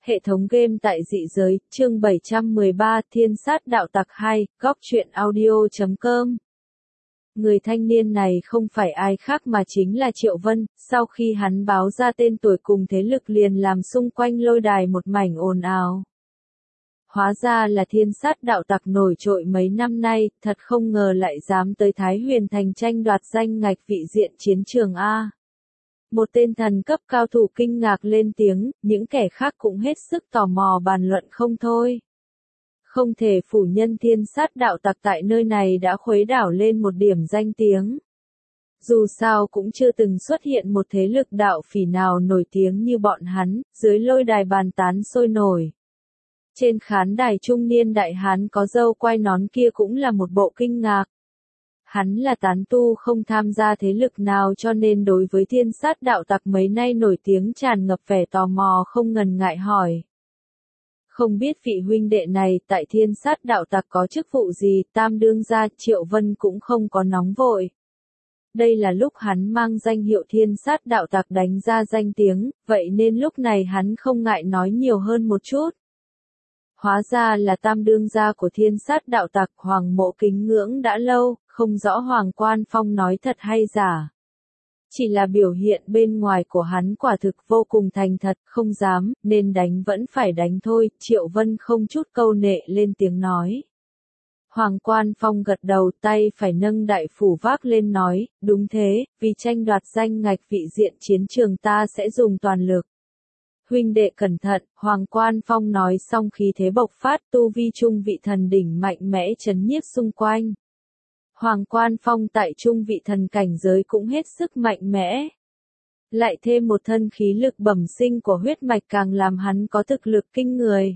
Hệ thống game tại dị giới, chương 713, Thiên sát đạo tặc 2, góc truyện audio.com. Người thanh niên này không phải ai khác mà chính là Triệu Vân, sau khi hắn báo ra tên tuổi cùng thế lực liền làm xung quanh lôi đài một mảnh ồn ào. Hóa ra là thiên sát đạo tặc nổi trội mấy năm nay, thật không ngờ lại dám tới Thái Huyền Thành tranh đoạt danh ngạch vị diện chiến trường A. Một tên thần cấp cao thủ kinh ngạc lên tiếng, những kẻ khác cũng hết sức tò mò bàn luận không thôi. Không thể phủ nhân thiên sát đạo tặc tại nơi này đã khuấy đảo lên một điểm danh tiếng. Dù sao cũng chưa từng xuất hiện một thế lực đạo phỉ nào nổi tiếng như bọn hắn, dưới lôi đài bàn tán sôi nổi. Trên khán đài trung niên đại hán có râu quai nón kia cũng là một bộ kinh ngạc. Hắn là tán tu không tham gia thế lực nào cho nên đối với thiên sát đạo tặc mấy nay nổi tiếng tràn ngập vẻ tò mò không ngần ngại hỏi. Không biết vị huynh đệ này tại thiên sát đạo tặc có chức vụ gì, tam đương gia Triệu Vân cũng không có nóng vội. Đây là lúc hắn mang danh hiệu thiên sát đạo tặc đánh ra danh tiếng, vậy nên lúc này hắn không ngại nói nhiều hơn một chút. Hóa ra là tam đương gia của thiên sát đạo tặc Hoàng Mộ kính ngưỡng đã lâu, không rõ Hoàng Quan Phong nói thật hay giả. Chỉ là biểu hiện bên ngoài của hắn quả thực vô cùng thành thật, không dám, nên đánh vẫn phải đánh thôi, Triệu Vân không chút câu nệ lên tiếng nói. Hoàng Quan Phong gật đầu tay phải nâng đại phủ vác lên nói, đúng thế, vì tranh đoạt danh ngạch vị diện chiến trường ta sẽ dùng toàn lực. Huynh đệ cẩn thận, Hoàng Quan Phong nói xong khí thế bộc phát tu vi trung vị thần đỉnh mạnh mẽ chấn nhiếp xung quanh. Hoàng Quan Phong tại trung vị thần cảnh giới cũng hết sức mạnh mẽ. Lại thêm một thân khí lực bẩm sinh của huyết mạch càng làm hắn có thực lực kinh người.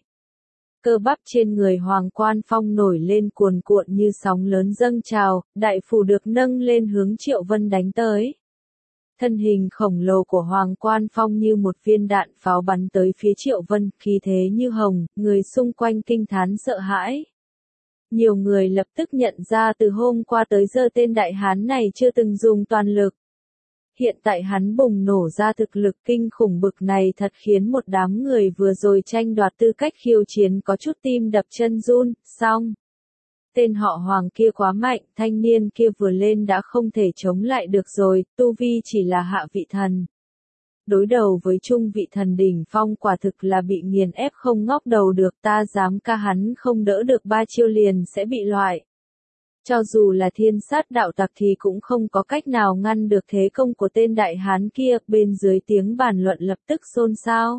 Cơ bắp trên người Hoàng Quan Phong nổi lên cuồn cuộn như sóng lớn dâng trào, đại phủ được nâng lên hướng Triệu Vân đánh tới. Thân hình khổng lồ của Hoàng Quan Phong như một viên đạn pháo bắn tới phía Triệu Vân, khí thế như hồng, người xung quanh kinh thán sợ hãi. Nhiều người lập tức nhận ra từ hôm qua tới giờ tên đại hán này chưa từng dùng toàn lực. Hiện tại hắn bùng nổ ra thực lực kinh khủng bực này thật khiến một đám người vừa rồi tranh đoạt tư cách khiêu chiến có chút tim đập chân run, xong. Tên họ Hoàng kia quá mạnh, thanh niên kia vừa lên đã không thể chống lại được rồi, tu vi chỉ là hạ vị thần. Đối đầu với trung vị thần đỉnh phong quả thực là bị nghiền ép không ngóc đầu được, ta dám ca hắn không đỡ được 3 chiêu liền sẽ bị loại. Cho dù là thiên sát đạo tặc thì cũng không có cách nào ngăn được thế công của tên đại hán kia, bên dưới tiếng bàn luận lập tức xôn xao.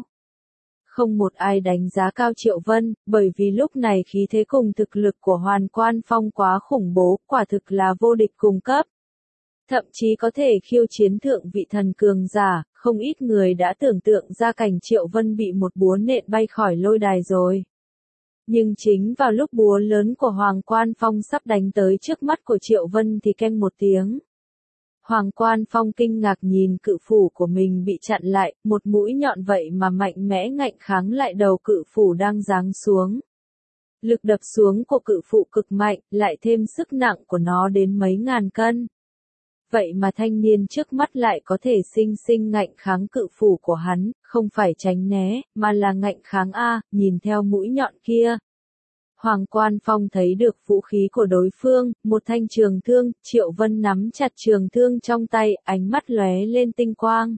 Không một ai đánh giá cao Triệu Vân, bởi vì lúc này khí thế cùng thực lực của Hoàng Quan Phong quá khủng bố, quả thực là vô địch cùng cấp. Thậm chí có thể khiêu chiến thượng vị thần cường giả, không ít người đã tưởng tượng ra cảnh Triệu Vân bị một búa nện bay khỏi lôi đài rồi. Nhưng chính vào lúc búa lớn của Hoàng Quan Phong sắp đánh tới trước mắt của Triệu Vân thì keng một tiếng. Hoàng Quan Phong kinh ngạc nhìn cự phủ của mình bị chặn lại, một mũi nhọn vậy mà mạnh mẽ ngạnh kháng lại đầu cự phủ đang giáng xuống. Lực đập xuống của cự phủ cực mạnh, lại thêm sức nặng của nó đến mấy ngàn cân. Vậy mà thanh niên trước mắt lại có thể sinh sinh ngạnh kháng cự phủ của hắn, không phải tránh né, mà là ngạnh kháng A, nhìn theo mũi nhọn kia. Hoàng Quan Phong thấy được vũ khí của đối phương, một thanh trường thương, Triệu Vân nắm chặt trường thương trong tay, ánh mắt lóe lên tinh quang.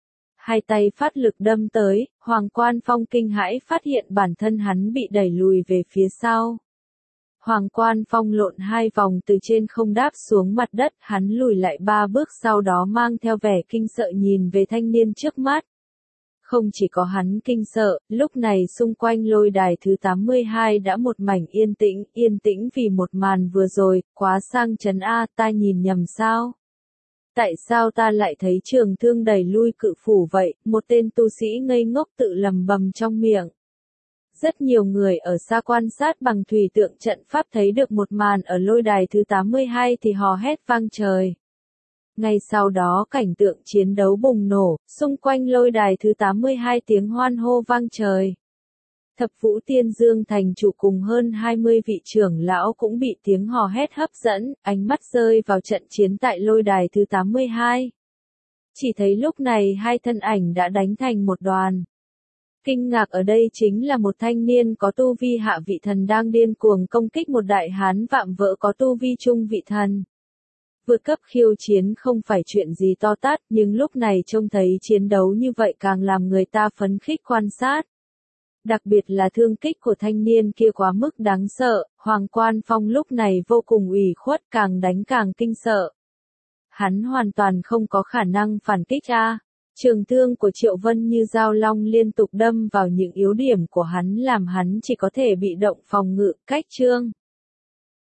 Hai tay phát lực đâm tới, Hoàng Quan Phong kinh hãi phát hiện bản thân hắn bị đẩy lùi về phía sau. Hoàng Quan Phong lộn 2 vòng từ trên không đáp xuống mặt đất, hắn lùi lại 3 bước sau đó mang theo vẻ kinh sợ nhìn về thanh niên trước mắt. Không chỉ có hắn kinh sợ, lúc này xung quanh lôi đài thứ 82 đã một mảnh yên tĩnh vì một màn vừa rồi, quá sang chấn A, ta nhìn nhầm sao? Tại sao ta lại thấy trường thương đẩy lui cự phủ vậy, một tên tu sĩ ngây ngốc tự lầm bầm trong miệng. Rất nhiều người ở xa quan sát bằng thủy tượng trận pháp thấy được một màn ở lôi đài thứ 82 thì hò hét vang trời. Ngay sau đó cảnh tượng chiến đấu bùng nổ, xung quanh lôi đài thứ 82 tiếng hoan hô vang trời. Thập Vũ Tiên Dương thành chủ cùng hơn 20 vị trưởng lão cũng bị tiếng hò hét hấp dẫn, ánh mắt rơi vào trận chiến tại lôi đài thứ 82. Chỉ thấy lúc này hai thân ảnh đã đánh thành một đoàn. Kinh ngạc ở đây chính là một thanh niên có tu vi hạ vị thần đang điên cuồng công kích một đại hán vạm vỡ có tu vi trung vị thần. Vượt cấp khiêu chiến không phải chuyện gì to tát, nhưng lúc này trông thấy chiến đấu như vậy càng làm người ta phấn khích quan sát. Đặc biệt là thương kích của thanh niên kia quá mức đáng sợ, Hoàng Quan Phong lúc này vô cùng ủy khuất, càng đánh càng kinh sợ. Hắn hoàn toàn không có khả năng phản kích a. Trường thương của Triệu Vân như dao long liên tục đâm vào những yếu điểm của hắn làm hắn chỉ có thể bị động phòng ngự, cách trương.